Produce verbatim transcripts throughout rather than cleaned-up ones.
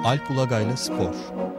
Alp Ulagay'la Spor.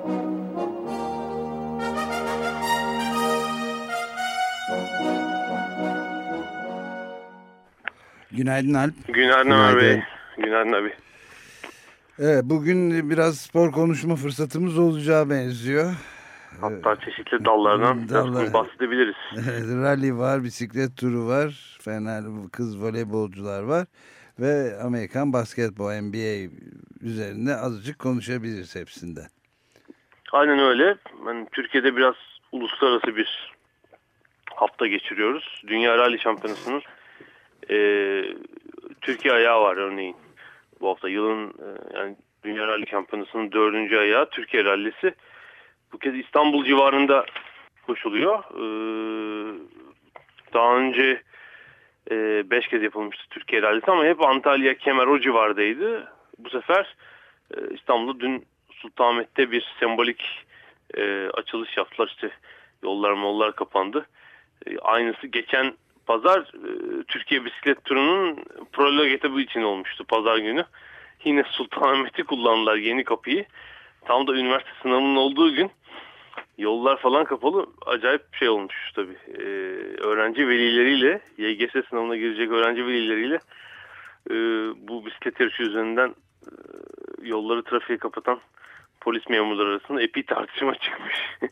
Günaydın Alp. Günaydın abi. Günaydın abi. Evet, bugün biraz spor konuşma fırsatımız olacağı benziyor. Hatta çeşitli dallardan Dallar. biraz bahsedebiliriz. Rally var, bisiklet turu var, Fener kız voleybolcular var ve Amerikan basketbol N B A üzerinde azıcık konuşabiliriz hepsinde. Aynen öyle. Yani Türkiye'de biraz uluslararası bir hafta geçiriyoruz. Dünya Rally Şampiyonası'nın e, Türkiye ayağı var örneğin. Bu hafta yılın e, yani Dünya Rally Şampiyonası'nın dördüncü ayağı Türkiye Rally'si. Bu kez İstanbul civarında koşuluyor. Ee, daha önce e, beş kez yapılmıştı Türkiye Rally'si ama hep Antalya, Kemer o civardaydı. Bu sefer e, İstanbul'da dün Sultanahmet'te bir sembolik e, açılış yaptılar. İşte yollar mollar kapandı. E, aynısı geçen pazar e, Türkiye Bisiklet Turu'nun prolog etabı için olmuştu pazar günü. Yine Sultanahmet'i kullandılar, yeni kapıyı. Tam da üniversite sınavının olduğu gün yollar falan kapalı. Acayip bir şey olmuş tabii. Ee, öğrenci velileriyle, Y G S sınavına girecek öğrenci velileriyle e, bu bisiklet yarışı üzerinden e, yolları trafiğe kapatan polis memurları arasında epey tartışma çıkmış.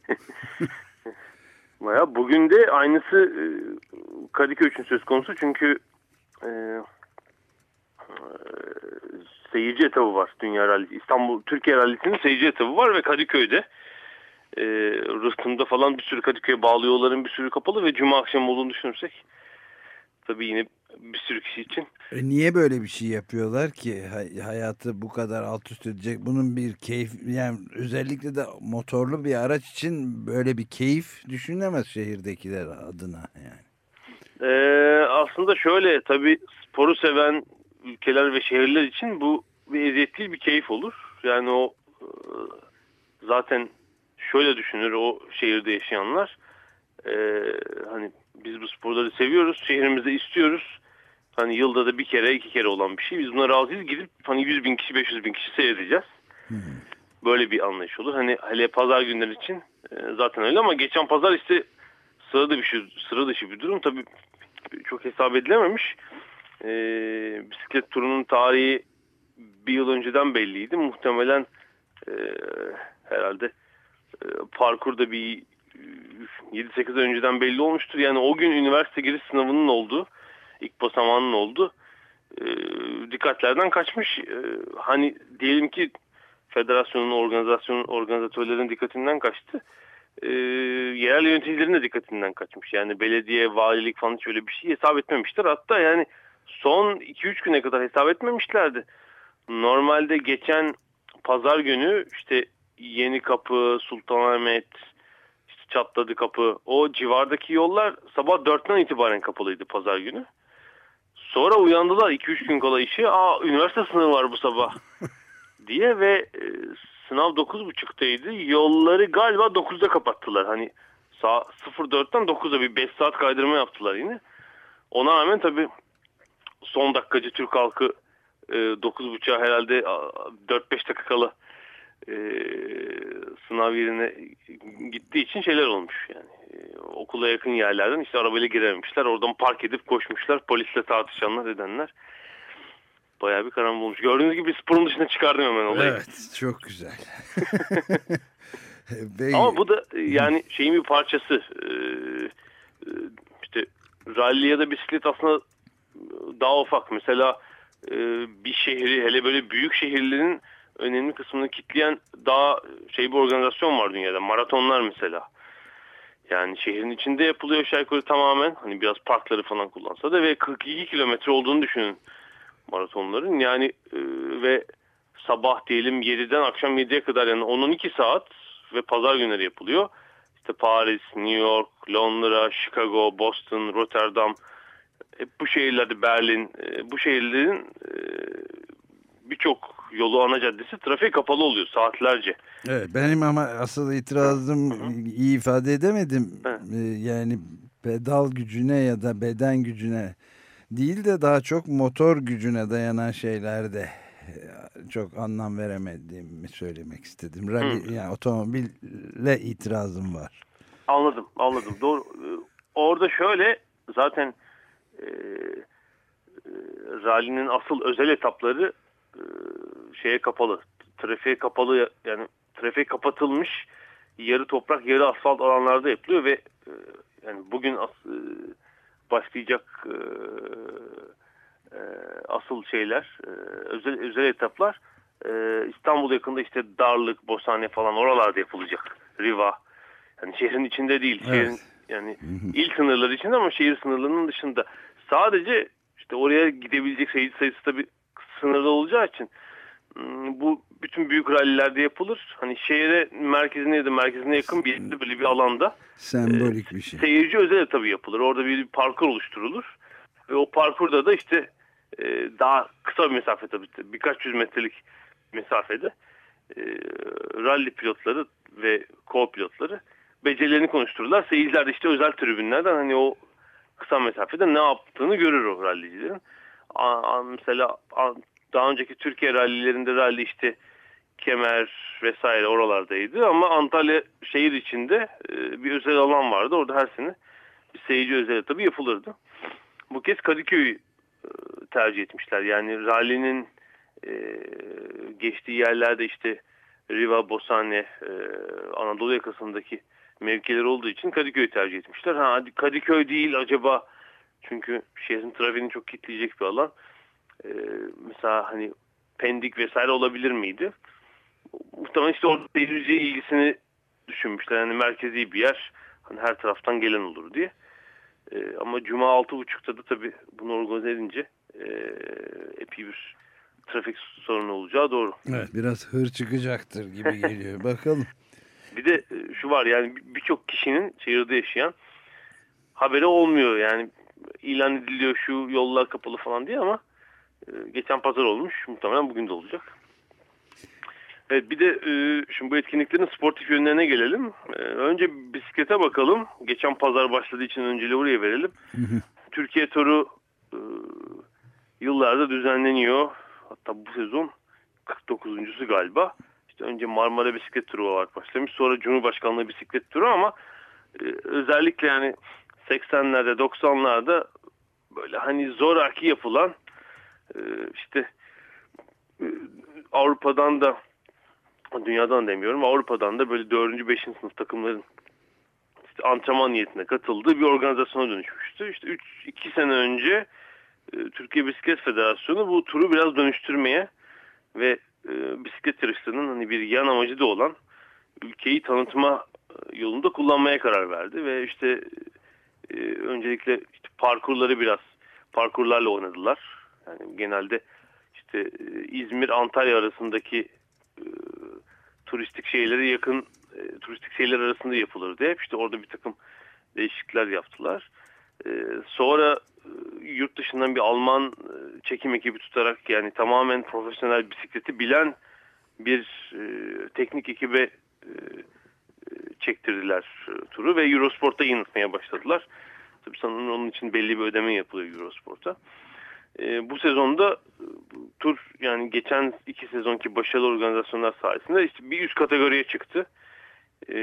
Bayağı bugün de aynısı e, Kadıköy için söz konusu çünkü e, e, seyirci etabı var Dünya Rallisi. İstanbul Türkiye Rallisi'nin seyirci etabı var ve Kadıköy'de e, Rıhtım'da falan bir sürü Kadıköy'e bağlı yolların bir sürü kapalı ve cuma akşamı olduğunu düşünürsek tabii yine bir sürü kişi için. E niye böyle bir şey yapıyorlar ki? Hay- hayatı bu kadar alt üst edecek. Bunun bir keyif, yani özellikle de motorlu bir araç için böyle bir keyif düşünemez şehirdekiler adına yani. Ee, aslında şöyle tabii sporu seven ülkeler ve şehirler için bu bir eziyet değil bir keyif olur. Yani o e, zaten şöyle düşünür o şehirde yaşayanlar. E, hani biz bu sporları seviyoruz, şehrimizde istiyoruz. Hani yılda da bir kere iki kere olan bir şey. Biz buna razıyız, gidip hani yüz bin kişi beş yüz bin kişi seyredeceğiz. Hmm. Böyle bir anlayış olur. Hani hele pazar günleri için e, zaten öyle ama geçen pazar işte sıra dışı bir şey, sıra dışı bir durum tabii. Çok hesap edilememiş. Ee, bisiklet turunun tarihi bir yıl önceden belliydi. Muhtemelen e, herhalde e, parkurda bir yedi sekiz ay önceden belli olmuştur. Yani o gün üniversite giriş sınavının olduğu, ilk basamağının olduğu e, dikkatlerden kaçmış. E, hani diyelim ki federasyonun, organizasyonun, organizatörlerin dikkatinden kaçtı. E, yerel yöneticilerin de dikkatinden kaçmış. Yani belediye, valilik falan hiç öyle bir şey hesap etmemişler. Hatta yani son iki üç güne kadar hesap etmemişlerdi. Normalde geçen pazar günü işte Yenikapı, Sultanahmet, işte Çatladıkapı o civardaki yollar sabah dörtten itibaren kapalıydı pazar günü. Sonra uyandılar iki üç gün kala işi. Aa üniversite sınavı var bu sabah diye ve e, sınav dokuz buçuktaydı. Yolları galiba dokuzda kapattılar. Hani sıfır dörtten dokuzda bir beş saat kaydırma yaptılar yine. Ona rağmen tabii son dakikacı Türk halkı e, dokuz buçuğa herhalde dört beş dakika kala e, sınav yerine gittiği için şeyler olmuş yani. E, okula yakın yerlerden işte arabayla girememişler. Oradan park edip koşmuşlar. Polisle tartışanlar edenler. Bayağı bir karambol olmuş. Gördüğünüz gibi sporun dışına çıkardım hemen olayı. Evet, çok güzel. Ama bu da yani şeyin bir parçası. Ee, işte rally ya da bisiklet aslında daha ufak. Mesela e, bir şehri, hele böyle büyük şehirlerin önemli kısmını kitleyen daha şey bir organizasyon var dünyada. Maratonlar mesela. Yani şehrin içinde yapılıyor aşağı yukarı tamamen. Hani biraz parkları falan kullansa da ve kırk iki kilometre olduğunu düşünün maratonların. Yani e, ve sabah diyelim yediden akşam yediye kadar yani on on iki saat ve pazar günleri yapılıyor. İşte Paris, New York, Londra, Chicago, Boston, Rotterdam, hep bu şehirlerde Berlin, e, bu şehirlerin e, birçok yolu ana caddesi trafiğe kapalı oluyor saatlerce. Evet, benim ama asıl itirazım hı hı. iyi ifade edemedim. Evet. Yani pedal gücüne ya da beden gücüne değil de daha çok motor gücüne dayanan şeylerde çok anlam veremediğimi söylemek istedim. Rally, yani otomobille itirazım var. Anladım, anladım. Doğru. Orada şöyle zaten e, e, rally'nin asıl özel etapları e, şeye kapalı, trafiğe kapalı, yani trafik kapatılmış yarı toprak yarı asfalt alanlarda yapılıyor ve e, yani bugün as, e, başlayacak e, e, asıl şeyler, e, özel özel etaplar e, İstanbul yakında işte Darlık, Bosane falan oralarda yapılacak. Riva. Yani şehrin içinde değil. Evet. Şehrin yani il sınırları içinde ama şehir sınırlarının dışında. Sadece işte oraya gidebilecek seyirci sayısı tabii sınırlı olacağı için bu bütün büyük rallilerde yapılır. Hani şehre merkezine ya da merkezine yakın bir yerde böyle bir alanda sembolik e, bir şey. Seyirci özel tabii yapılır. Orada bir, bir parkur oluşturulur. Ve o parkurda da işte e, daha kısa bir mesafe tabii birkaç yüz metrelik mesafede e, rally pilotları ve co-pilotları becerilerini konuştururlar. Seyirciler de işte özel tribünlerden hani o kısa mesafede ne yaptığını görür o rallicilerin. A, a, mesela a, daha önceki Türkiye rallilerinde rally işte Kemer vesaire oralardaydı ama Antalya şehir içinde e, bir özel alan vardı. Orada her sene bir seyirci özel tabii yapılırdı. Bu kez Kadıköy'ü e, tercih etmişler. Yani rallinin e, geçtiği yerlerde işte Riva, Bosane, e, Anadolu yakasındaki mevkiler olduğu için Kadıköy'ü tercih etmişler. Ha, Kadıköy değil acaba çünkü şehrin trafiğini çok kitleyecek bir alan. E, mesela hani Pendik vesaire olabilir miydi? Muhtemelen işte orada seyirci ilgisini düşünmüşler. Yani merkezi bir yer. Hani her taraftan gelen olur diye. E, ama Cuma altı buçukta da tabii bunu organize edince e, epey bir trafik sorunu olacağı doğru. Evet, biraz hır çıkacaktır gibi geliyor. Bakalım. Bir de şu var yani birçok kişinin şehirde yaşayan haberi olmuyor. Yani ilan ediliyor şu yollar kapalı falan diye ama e, geçen pazar olmuş. Muhtemelen bugün de olacak. Evet, bir de e, şimdi bu etkinliklerin sportif yönlerine gelelim. E, önce bisiklete bakalım. Geçen pazar başladığı için önceliği oraya verelim. Türkiye turu e, yıllarda düzenleniyor. Hatta bu sezon kırk dokuzuncusu galiba. İşte önce Marmara bisiklet turu olarak başlamış. Sonra Cumhurbaşkanlığı bisiklet turu ama e, özellikle yani seksenlerde doksanlarda böyle hani zoraki yapılan e, işte e, Avrupa'dan da dünyadan demiyorum Avrupa'dan da böyle dördüncü beşinci sınıf takımların işte antrenman niyetine katıldığı bir organizasyona dönüşmüştü. İşte üç iki sene önce e, Türkiye Bisiklet Federasyonu bu turu biraz dönüştürmeye ve e, bisiklet yarışlarının hani bir yan amacı da olan ülkeyi tanıtma e, yolunda kullanmaya karar verdi ve işte e, öncelikle işte parkurları biraz parkurlarla oynadılar. Yani genelde işte e, İzmir Antalya arasındaki e, turistik şeylere yakın e, turistik şeyler arasında yapılırdı. Hep işte orada bir takım değişiklikler yaptılar. E, sonra e, yurt dışından bir Alman e, çekim ekibi tutarak yani tamamen profesyonel bisikleti bilen bir e, teknik ekibe e, e, çektirdiler e, turu ve Eurosport'a yayınlatmaya başladılar. Tabii sanırım onun için belli bir ödeme yapılıyor Eurosport'a. E, bu sezonda e, tur yani geçen iki sezonki başarılı organizasyonlar sayesinde işte bir üst kategoriye çıktı. E,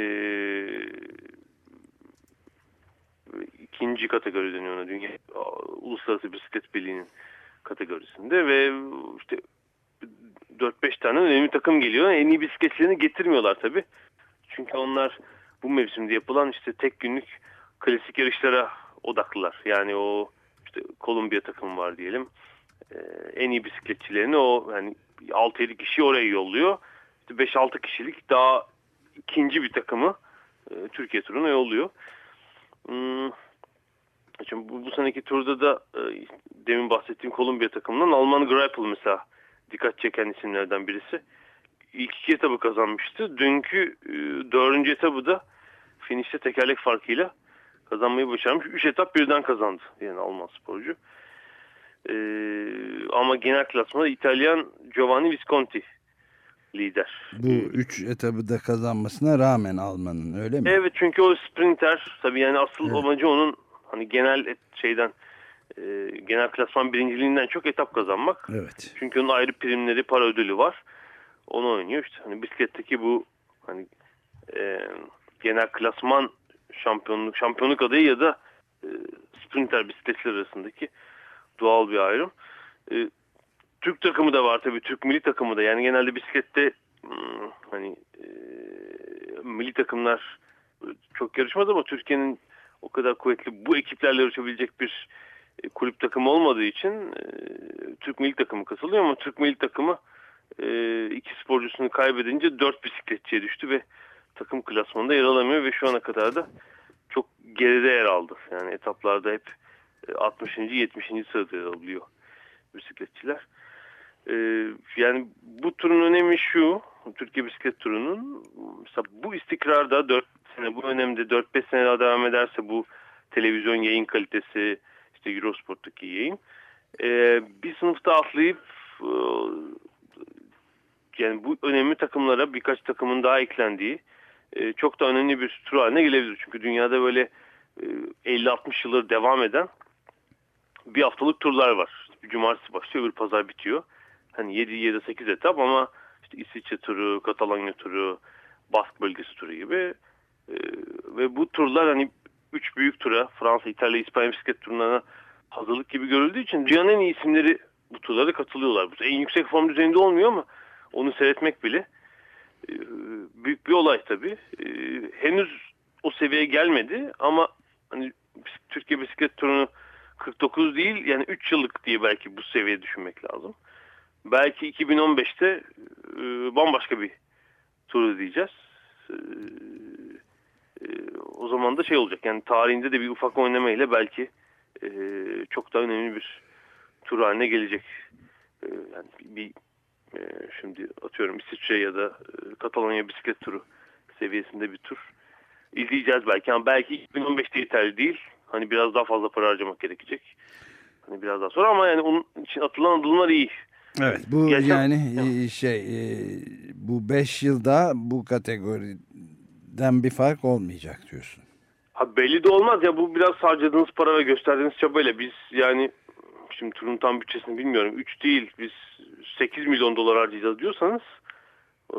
ikinci kategori deniyor ona Dünya Uluslararası Bisiklet Birliği'nin kategorisinde ve işte dört beş tane önemli takım geliyor. En iyi bisikletlerini getirmiyorlar tabii. Çünkü onlar bu mevsimde yapılan işte tek günlük klasik yarışlara odaklılar. Yani o işte Kolombiya takımı var diyelim. Ee, en iyi bisikletçilerini o yani altı yedi kişi oraya yolluyor. İşte beş altı kişilik daha ikinci bir takımı e, Türkiye turuna yolluyor. Hmm. Şimdi bu, bu seneki turda da e, demin bahsettiğim Kolombiya takımından Alman Greipel mesela dikkat çeken isimlerden birisi. İlk iki etabı kazanmıştı. Dünkü e, dördüncü etabı da finişte tekerlek farkıyla kazanmayı başarmış. Üç etap birden kazandı yani Alman sporcu. E, ama genel klasmanda İtalyan Giovanni Visconti lider. Bu üç etabı da kazanmasına rağmen Alman'ın öyle mi? Evet çünkü o sprinter tabii yani asıl evet. amacı onun hani genel şeyden e, genel klasman birinciliğinden çok etap kazanmak. Evet. Çünkü onun ayrı primleri, para ödülü var. Onu oynuyor işte. Hani bisikletteki bu hani e, genel klasman şampiyonluk şampiyonluk adayı ya da e, sprinter bisikletçiler arasındaki doğal bir ayrım. E, Türk takımı da var tabii. Türk milli takımı da. Yani genelde bisiklette hmm, hani e, milli takımlar çok yarışmaz ama Türkiye'nin o kadar kuvvetli bu ekiplerle yarışabilecek bir e, kulüp takımı olmadığı için e, Türk milli takımı katılıyor ama Türk milli takımı e, iki sporcusunu kaybedince dört bisikletçiye düştü ve takım klasmanında yer alamıyor ve şu ana kadar da çok geride yer aldı. Yani etaplarda hep altmışıncı yetmişinci sırada yer alıyor bisikletçiler. Ee, yani bu turun önemi şu, Türkiye bisiklet turunun mesela bu istikrarda dört sene, bu önemde dört beş sene daha devam ederse bu televizyon yayın kalitesi, işte Eurosport'taki yayın ee, bir sınıfta atlayıp e, yani bu önemli takımlara birkaç takımın daha eklendiği e, çok da önemli bir tur haline gelebilir. Çünkü dünyada böyle e, elli altmış yıldır devam eden bir haftalık turlar var. Bir cumartesi başlıyor, bir pazar bitiyor. Hani yedi ya da sekiz etap ama işte İsviçre turu, Katalonya turu, Bask bölgesi turu gibi. Ee, ve bu turlar hani üç büyük tura, Fransa, İtalya, İspanya bisiklet turlarına hazırlık gibi görüldüğü için dünyanın en iyi isimleri bu turlara katılıyorlar. Bu en yüksek form düzeyinde olmuyor ama onu seyretmek bile e, büyük bir olay tabii. E, henüz o seviyeye gelmedi ama hani Türkiye bisiklet turunu kırk dokuz değil yani üç yıllık diye belki bu seviyeye düşünmek lazım. Belki iki bin on beşte e, bambaşka bir tur izleyeceğiz. E, e, o zaman da şey olacak yani tarihinde de bir ufak oynamayla belki e, çok daha önemli bir tur haline gelecek. E, yani bir e, şimdi atıyorum İsviçre ya da e, Katalonya bisiklet turu seviyesinde bir tur izleyeceğiz belki ama belki iki bin on beşte yeterli değil. Hani biraz daha fazla para harcamak gerekecek. Hani biraz daha sonra ama yani onun için atılan adımlar iyi. Evet, bu Geçen, yani e, şey e, bu beş yılda bu kategoriden bir fark olmayacak diyorsun. ha belli de olmaz ya bu biraz harcadığınız para ve gösterdiğiniz çabayla biz yani şimdi turun tam bütçesini bilmiyorum. üç değil biz sekiz milyon dolar harcayacağız diyorsanız e,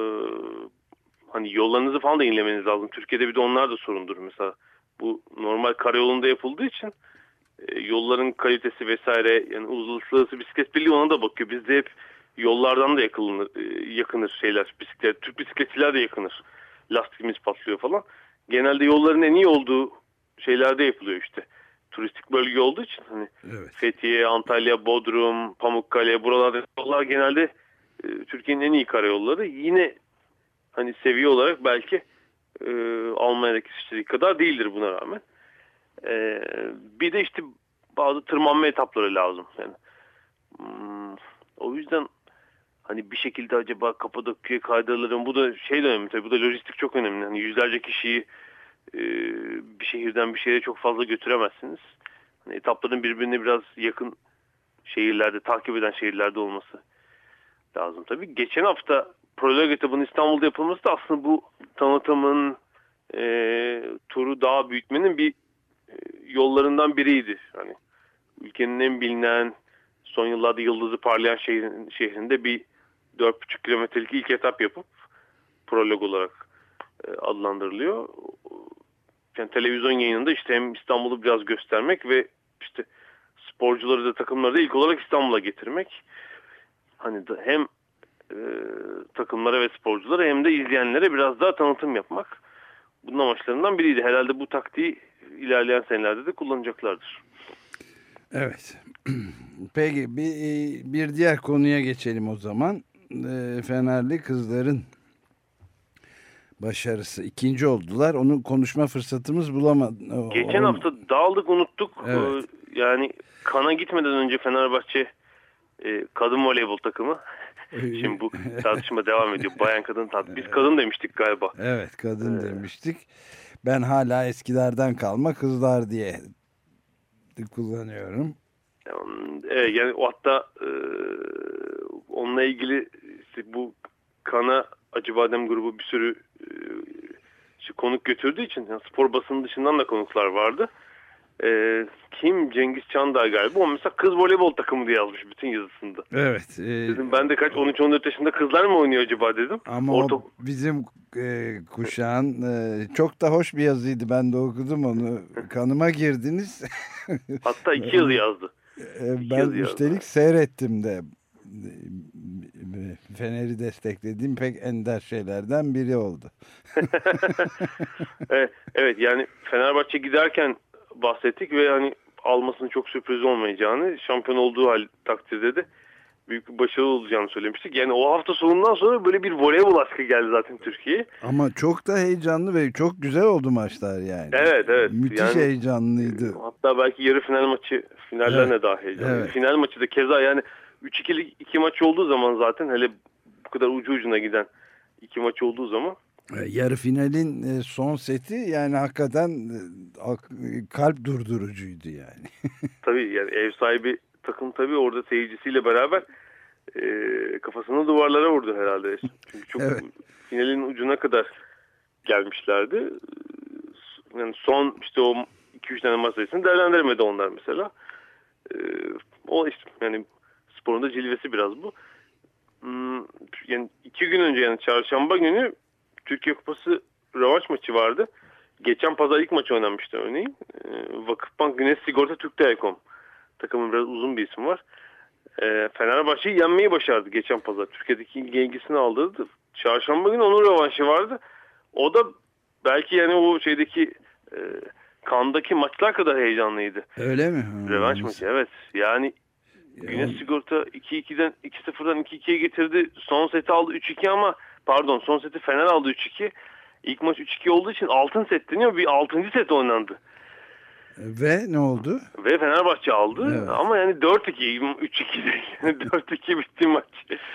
hani yollarınızı falan da yenilemeniz lazım. Türkiye'de bir de onlar da sorundur. Mesela bu normal karayolunda yapıldığı için e, yolların kalitesi vesaire yani uluslararası bisiklet birliği ona da bakıyor. Bizde hep yollardan da yakınır, e, yakınır şeyler bisiklet. Türk bisikletçiler de yakınır. Lastikimiz patlıyor falan. Genelde yolların en iyi olduğu şeylerde yapılıyor işte. Turistik bölge olduğu için hani Evet. Fethiye, Antalya, Bodrum, Pamukkale buralarda yollar genelde e, Türkiye'nin en iyi karayolları. Yine hani seviye olarak belki e, Almanya'daki İsviçre'deki kadar değildir buna rağmen. E, bir de işte bazı tırmanma etapları lazım. Yani hmm, o yüzden hani bir şekilde acaba Kapadokya'ya kaydırılırım. Bu da şey de önemli tabii. Bu da lojistik çok önemli. Hani yüzlerce kişiyi e, bir şehirden bir şehre çok fazla götüremezsiniz. Hani etapların birbirine biraz yakın şehirlerde, takip eden şehirlerde olması lazım tabii. Geçen hafta prolog etabının İstanbul'da yapılması da aslında bu tanıtımın e, turu daha büyütmenin bir e, yollarından biriydi. Hani ülkenin en bilinen son yıllarda yıldızı parlayan şehrin, şehrinde bir dört buçuk kilometrelik ilk etap yapıp prolog olarak e, adlandırılıyor. Yani televizyon yayınında işte hem İstanbul'u biraz göstermek ve işte sporcuları da takımları da ilk olarak İstanbul'a getirmek. Hani da hem e, takımlara ve sporculara hem de izleyenlere biraz daha tanıtım yapmak bunun amaçlarından biriydi. Herhalde bu taktiği ilerleyen senelerde de kullanacaklardır. Evet. Peki bir, bir diğer konuya geçelim o zaman. E, Fenerli kızların başarısı. İkinci oldular. Onu konuşma fırsatımız bulamadı. Geçen O, hafta dağıldık unuttuk. evet. Ee, yani kana gitmeden önce Fenerbahçe e, kadın voleybol takımı. Şimdi bu tartışma devam ediyor. Bayan kadın tat. Biz kadın demiştik galiba. Evet kadın Ee, demiştik. Ben hala eskilerden kalma kızlar diye kullanıyorum. Evet, yani o hatta e, onunla ilgili işte bu kana Acıbadem grubu bir sürü e, işte konuk götürdüğü için yani spor basının dışından da konuklar vardı. Ee, kim? Cengiz Çandar galiba. O mesela kız voleybol takımı diye yazmış bütün yazısında. Evet. E, dedim ben de kaç on üç on dört yaşında kızlar mı oynuyor acaba dedim. Ama Orta... o bizim e, kuşağın e, çok da hoş bir yazıydı. Ben de okudum onu. Kanıma girdiniz. Hatta iki yazı yazdı. E, ben üstelik yazdı. Seyrettim de. Fener'i desteklediğim pek ender şeylerden biri oldu. evet, evet yani Fenerbahçe giderken bahsettik ve hani almasının çok sürpriz olmayacağını, şampiyon olduğu hal takdirde de büyük bir başarı olacağını söylemiştik. Yani o hafta sonundan sonra böyle bir voleybol aşkı geldi zaten Türkiye'ye. Ama çok da heyecanlı ve çok güzel oldu maçlar yani. Evet evet. Müthiş yani, heyecanlıydı. Hatta belki yarı final maçı finallerine evet. daha heyecanlı. Evet. Final maçı da keza yani üç ikilik iki maç olduğu zaman zaten hele bu kadar ucu ucuna giden iki maç olduğu zaman. Yarı finalin son seti yani hakikaten kalp durdurucuydu yani. Tabii yani ev sahibi takım tabii orada seyircisiyle beraber e, kafasını duvarlara vurdu herhalde. Çünkü çok evet. finalin ucuna kadar gelmişlerdi. Yani son işte o iki üç tane maç sayısını değerlendiremedi onlar mesela. E, o işte yani sporun da cilvesi biraz bu. Hmm, yani iki gün önce yani çarşamba günü Türkiye Kupası rövanş maçı vardı. Geçen pazar ilk maçı oynanmıştı örneğin. E, Vakıfbank Güneş Sigorta Türk Telekom takımın biraz uzun bir isim var. E, Fenerbahçe'yi yenmeyi başardı geçen pazar. Türkiye'deki ilgi ilgisini aldırdı. Çarşamba günü onun rövanşı vardı. O da belki yani o şeydeki e, kandaki maçlar kadar heyecanlıydı. Öyle mi? Rövanş maçı evet. Yani Güneş Sigorta iki ikiden iki sıfırdan iki ikiye getirdi. Son seti aldı üç iki ama pardon son seti Fener aldı üç iki. İlk maç üç iki olduğu için altın set deniyor. Bir altıncı set oynandı. Ve ne oldu? Ve Fenerbahçe aldı. Evet. Ama yani dört iki üç iki değil. dört iki bitti maç.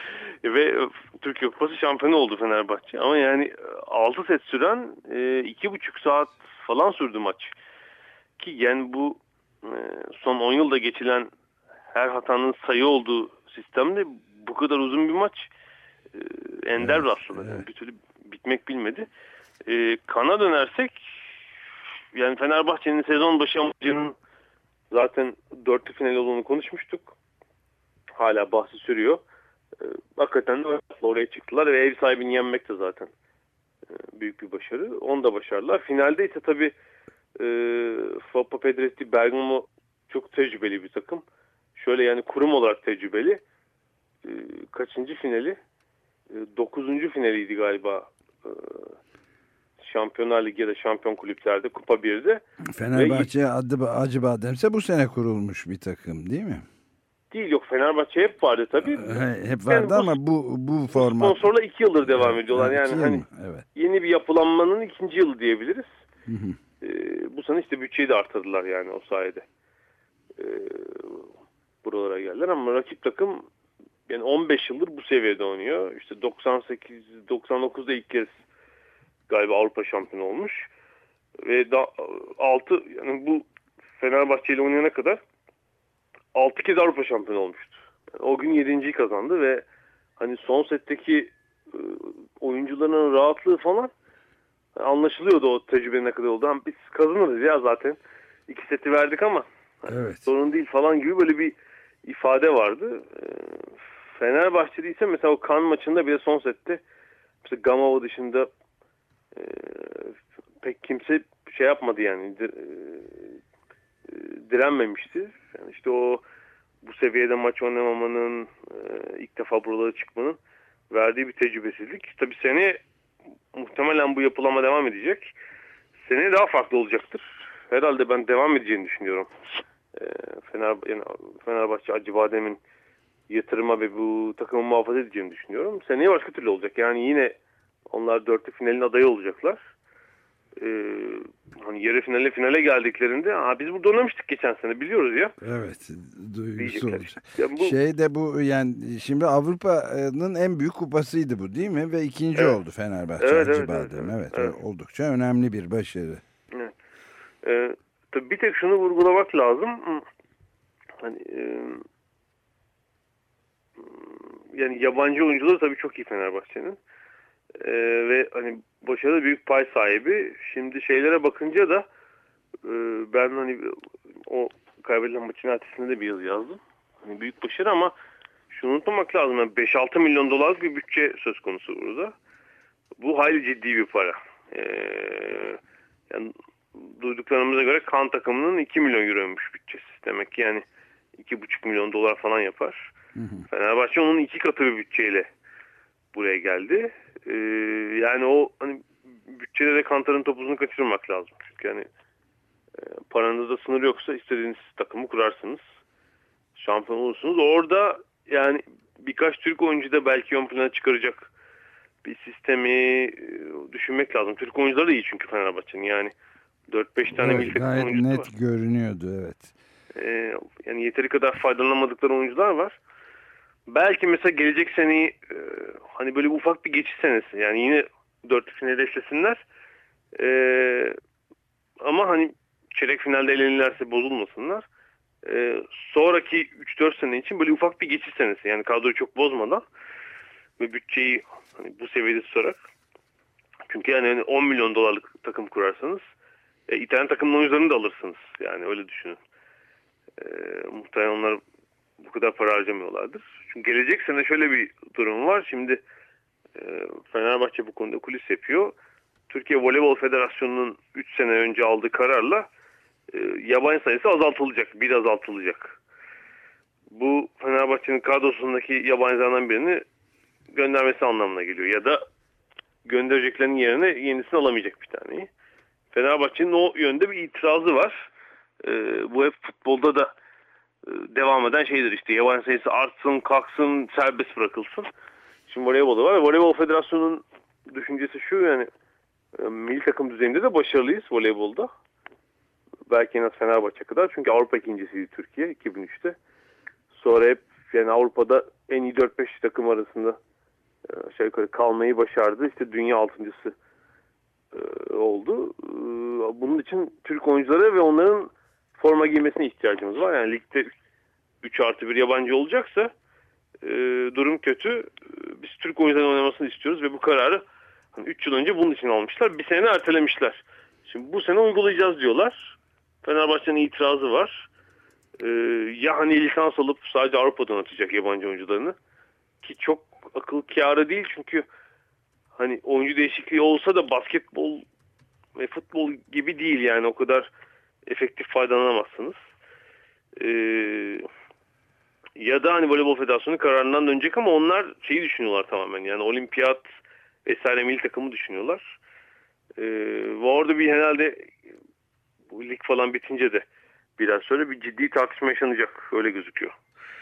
Ve Türkiye Kupası şampiyonu oldu Fenerbahçe. Ama yani altı set süren iki buçuk saat falan sürdü maç. Ki yani bu son on yılda geçilen her hatanın sayı olduğu sistemde bu kadar uzun bir maç ender evet, rastladı. Evet. Yani bir türlü bitmek bilmedi. E, kana dönersek yani Fenerbahçe'nin sezon başı amacının zaten dörtlü final olduğunu konuşmuştuk. Hala bahsi sürüyor. E, hakikaten de oraya çıktılar ve ev sahibini yenmek de zaten e, büyük bir başarı. Onu da başardılar. Finalde ise tabii e, Foppa Pedretti Bergamo çok tecrübeli bir takım. Şöyle yani kurum olarak tecrübeli. E, kaçıncı finali? E, dokuzuncu finaliydi galiba. E, Şampiyonlar Ligi ya da Şampiyon Kulüplerde Kupa birde. Fenerbahçe Ve, adı Acıbadem'se bu sene kurulmuş bir takım değil mi? Değil yok Fenerbahçe hep vardı tabii. He, hep vardı yani bu, ama bu bu format. Sponsorla iki yıldır devam evet, ediyorlar. Yani hani evet. yeni bir yapılanmanın ikinci yılı diyebiliriz. Hı hı. Ee, bu sene işte bütçeyi de artırdılar yani o sayede. Ee, buralara geldiler ama rakip takım yani on beş yıldır bu seviyede oynuyor. İşte doksan sekiz doksan dokuzda ilk kez galiba Avrupa şampiyonu olmuş. Ve da altı yani bu Fenerbahçe ile oynayana kadar altı kez Avrupa şampiyonu olmuştu. Yani o gün yedinciyi kazandı ve hani son setteki e, oyuncuların rahatlığı falan anlaşılıyordu o tecrübe ne kadar oldu. Hani biz kazanırız ya zaten. İki seti verdik ama evet. sorun değil falan gibi böyle bir ifade vardı. E, Fenerbahçe'de ise mesela o Kan maçında bile son sette mesela Gamova dışında e, pek kimse şey yapmadı yani dir, e, direnmemişti. Yani işte o bu seviyede maç oynamamanın e, ilk defa buralara çıkmanın verdiği bir tecrübesizlik. Tabii seneye muhtemelen bu yapılama devam edecek. Seneye daha farklı olacaktır. Herhalde ben devam edeceğini düşünüyorum. E, Fener, yani Fenerbahçe Acıbadem'in yatırıma ve bu takımı muhafaza edeceğini düşünüyorum. Seneye başka türlü olacak. Yani yine onlar dörtlü finalin adayı olacaklar. Ee, hani yarı finale finale geldiklerinde Aa, biz burada oynamıştık geçen sene biliyoruz ya. Evet. Duygusu olacak. Yani bu... Şey de bu yani şimdi Avrupa'nın en büyük kupasıydı bu değil mi? Ve ikinci evet. oldu Fenerbahçe evet, Acıbadem. Evet, evet, evet. Oldukça önemli bir başarı. Evet. Ee, tabii bir tek şunu vurgulamak lazım. Hani e, yani yabancı oyuncuları tabii çok iyi Fenerbahçe'nin. Ee, ve hani başarılı büyük pay sahibi. Şimdi şeylere bakınca da Ben hani o kaybedilen maçın ertesinde de bir yazı yazdım. Hani büyük başarı ama şunu unutmamak lazım. Yani beş altı milyon dolarlık bir bütçe söz konusu burada. Bu hayli ciddi bir para. Ee, yani duyduklarımıza göre Kan takımının iki milyon euroymuş bütçesi. Demek ki yani iki buçuk milyon dolar falan yapar. Hı hı. Fenerbahçe onun iki katı bir bütçeyle buraya geldi. Ee, yani o hani bütçede de Kantar'ın topuzunu kaçırmak lazım. Çünkü yani e, paranızda sınır yoksa istediğiniz takımı kurarsınız. Şampiyon olursunuz. Orada yani birkaç Türk oyuncu da belki ön plana çıkaracak bir sistemi e, düşünmek lazım. Türk oyuncuları da iyi çünkü Fenerbahçe'nin yani dört beş tane evet, milli takım gayet oyuncusu net var. Görünüyordu evet. Ee, yani yeteri kadar faydalanamadıkları oyuncular var. Belki mesela gelecek seneyi e, hani böyle ufak bir geçiş senesi. Yani yine dört final hedeflesinler. Ee, ama hani çeyrek finalde elenirlerse bozulmasınlar. Ee, sonraki üç dört sene için böyle ufak bir geçiş senesi. Yani kadroyu çok bozmadan ve bütçeyi hani bu seviyede tutarak. Çünkü yani hani on milyon dolarlık takım kurarsanız e, İtalyan takımın oyuncularını da alırsınız. Yani öyle düşünün. E, muhtemelen onlar bu kadar para harcamıyorlardır. Çünkü gelecek sene şöyle bir durum var. Şimdi e, Fenerbahçe bu konuda kulis yapıyor. Türkiye Voleybol Federasyonu'nun üç sene önce aldığı kararla e, yabancı sayısı azaltılacak. Bir azaltılacak. Bu Fenerbahçe'nin kadrosundaki yabancılardan birini göndermesi anlamına geliyor. Ya da göndereceklerin yerine yenisini alamayacak bir taneyi. Fenerbahçe'nin o yönde bir itirazı var. E, bu hep futbolda da e, devam eden şeydir işte. Yabancı sayısı artsın, kalksın, serbest bırakılsın. Şimdi voleybolda var. Voleybol Federasyonu'nun düşüncesi şu yani e, milli takım düzeyinde de başarılıyız voleybolda. Belki en az Fenerbahçe kadar. Çünkü Avrupa ikincisiydi Türkiye iki bin üçte. Sonra hep yani Avrupa'da en iyi dört beş takım arasında aşağı yukarı kalmayı başardı. İşte dünya altıncısı e, oldu. E, bunun için Türk oyuncuları ve onların forma giymesine ihtiyacımız var. Yani ligde üç artı bir yabancı olacaksa e, durum kötü. E, biz Türk oyuncuların oynamasını istiyoruz ve bu kararı hani üç yıl önce bunun için almışlar. Bir sene ertelemişler. Şimdi bu sene uygulayacağız diyorlar. Fenerbahçe'nin itirazı var. E, ya hani lisans alıp sadece Avrupa'dan atacak yabancı oyuncularını ki çok akıl kârı değil çünkü hani oyuncu değişikliği olsa da basketbol ve futbol gibi değil yani o kadar efektif faydalanamazsınız. Ee, ya da hani Voleybol Federasyonu kararından dönecek ama onlar şeyi düşünüyorlar tamamen yani olimpiyat vesaire milli takımı düşünüyorlar. Ee, ve orada bir herhalde bu lig falan bitince de biraz sonra bir ciddi tartışma yaşanacak öyle gözüküyor.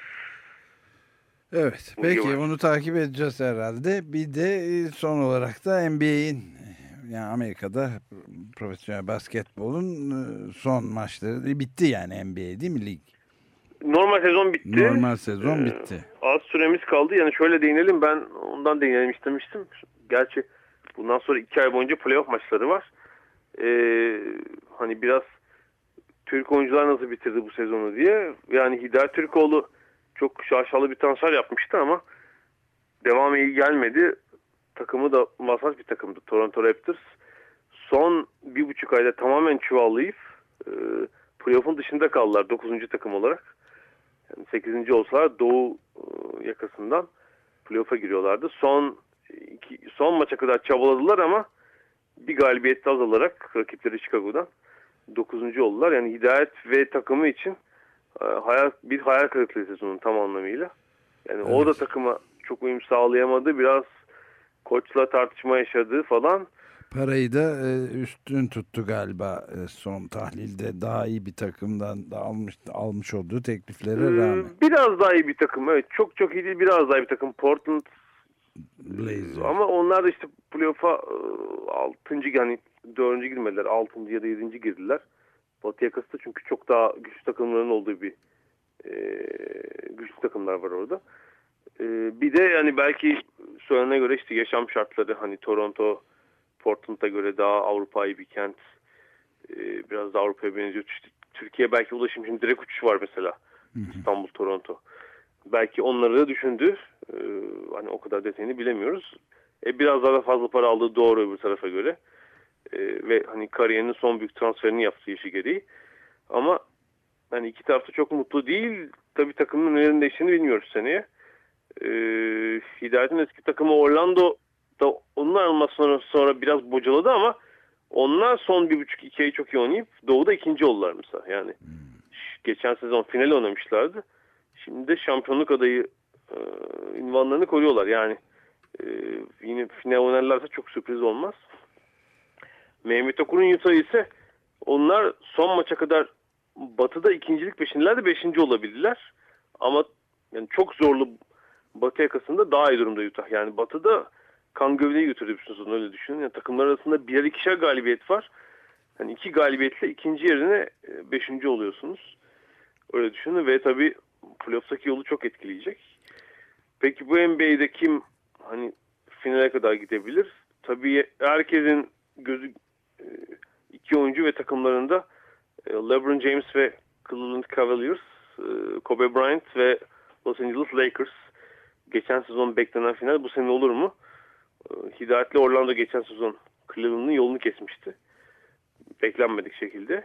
Evet. Peki onu takip edeceğiz herhalde. Bir de son olarak da N B A'in yani Amerika'da profesyonel basketbolun son maçları bitti yani N B A değil mi lig? Normal sezon bitti. Normal sezon bitti. Ee, az süremiz kaldı. Yani şöyle değinelim ben ondan değinelim istemiştim. Gerçi bundan sonra iki ay boyunca playoff maçları var. Ee, hani biraz Türk oyuncular nasıl bitirdi bu sezonu diye. Yani Hidayet Türkoğlu çok şaşalı bir transfer yapmıştı ama devamı iyi gelmedi. Takımı da masaj bir takımdı. Toronto Raptors. Son bir buçuk ayda tamamen çuvallayıp e, playoff'un dışında kaldılar dokuzuncu takım olarak. Yani sekizinci olsalar Doğu e, yakasından playoff'a giriyorlardı. Son iki, son maça kadar çabaladılar ama bir galibiyette azalarak rakipleri Chicago'dan dokuzuncu oldular. Yani Hidayet ve takımı için e, hayal, bir hayal kırıklığı sezonun tam anlamıyla. Yani evet. O da takıma çok uyum sağlayamadı. Biraz koçla tartışma yaşadı falan. Parayı da e, üstün tuttu galiba e, son tahlilde. Daha iyi bir takımdan da almış almış olduğu tekliflere rağmen. Biraz daha iyi bir takım. Evet, çok çok iyi değil. Biraz daha iyi bir takım. Portland Blazers. Ama onlar da işte playoff'a altıncı yani dördüncü girmediler. altıncı ya da yedinci girdiler. Batı yakası da çünkü çok daha güçlü takımların olduğu bir e, güçlü takımlar var orada. E, bir de yani belki söylene göre işte yaşam şartları hani Toronto, Portland'a göre daha Avrupa'yı bir kent. E, biraz da Avrupa'ya benziyor. İşte Türkiye belki ulaşım şimdi direkt uçuş var mesela. Hı hı. İstanbul, Toronto. Belki onları da düşündü. Ee, hani o kadar detayını bilemiyoruz. E, biraz daha fazla para aldığı doğru öbür tarafa göre. E, ve hani kariyerinin son büyük transferini yaptığı yaşı gereği. Ama hani iki taraf da çok mutlu değil. Tabii takımın nelerinin değiştiğini bilmiyoruz seneye. E, Hidayet'in eski takımı Orlando da onun almasından sonra biraz bocaladı ama onlar son bir buçuk iki ayı çok iyi oynayıp Doğu'da ikinci oldular mesela. Yani hmm. geçen sezon final oynamışlardı. Şimdi de şampiyonluk adayı e, ünvanlarını koruyorlar. Yani e, yine final oynarlarsa çok sürpriz olmaz. Mehmet Okur'un Utah ise onlar son maça kadar Batı'da ikincilik peşindelerdi, beşinci olabildiler. Ama yani çok zorlu Batı yakasında daha iyi durumda Utah. Yani Batı'da kan gövdeyi götürdü bir sezon, öyle düşünün. Yani takımlar arasında birer ikişer galibiyet var. Yani iki galibiyetle ikinci yerine beşinci oluyorsunuz. Öyle düşünün ve tabii playoff'taki yolu çok etkileyecek. Peki bu N B A'de kim hani finale kadar gidebilir? Tabii herkesin gözü iki oyuncu ve takımlarında LeBron James ve Cleveland Cavaliers, Kobe Bryant ve Los Angeles Lakers. Geçen sezon beklenen final bu sene olur mu? Hidayet'le Orlando geçen sezon Cleveland'ın yolunu kesmişti. Beklenmedik şekilde.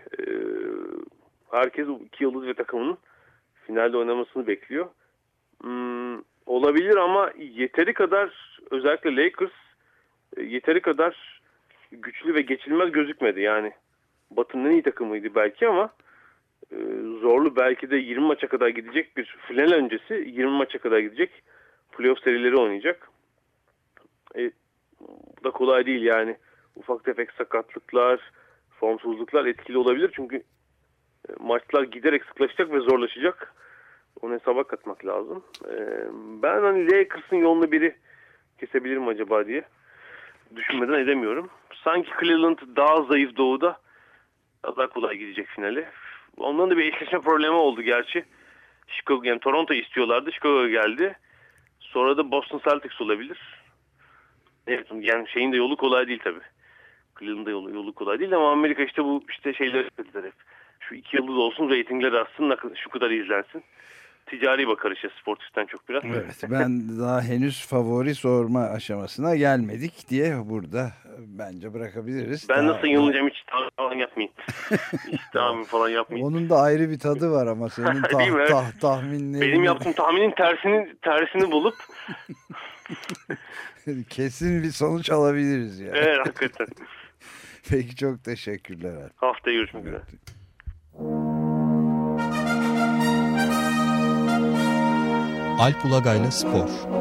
Herkes bu iki yıldız ve takımının finalde oynamasını bekliyor. Hmm, olabilir ama yeteri kadar, özellikle Lakers yeteri kadar güçlü ve geçilmez gözükmedi. Yani Batı'nın en iyi takımıydı belki ama e, zorlu, belki de yirmi maça kadar gidecek bir final öncesi yirmi maça kadar gidecek playoff serileri oynayacak. E, bu da kolay değil yani. Ufak tefek sakatlıklar, formsuzluklar etkili olabilir çünkü e, maçlar giderek sıklaşacak ve zorlaşacak. Onu hesaba katmak lazım. E, ben hani Lakers'ın yolunu biri kesebilir mi acaba diye düşünmeden edemiyorum. Sanki Cleveland daha zayıf Doğu'da daha kolay gidecek finale. Ondan da bir eşleşme problemi oldu gerçi. Chicago, yani Toronto istiyorlardı. Chicago geldi. Sonra da Boston Celtics olabilir. Evet, yani şeyin de yolu kolay değil tabii. Cleveland'da yolu, yolu kolay değil ama Amerika işte bu işte şeyler dediler hep. Şu iki yıldız olsun, reytingleri artsın, şu kadar izlensin. Ticari bakar işte, sportiften çok biraz. Evet, ben daha henüz favori sorma aşamasına gelmedik diye burada bence bırakabiliriz. Ben daha... nasıl yanılacağım, hiç tahmin falan yapmayayım. Hiç tahmin falan yapmayayım. Onun da ayrı bir tadı var ama senin tah, tah, tahminlerin. Benim yaptığım tahminin tersini tersini bulup kesin bir sonuç alabiliriz yani. Evet, hakikaten. Peki, çok teşekkürler. Haftaya görüşmek üzere. Alp Ulagay'la Spor.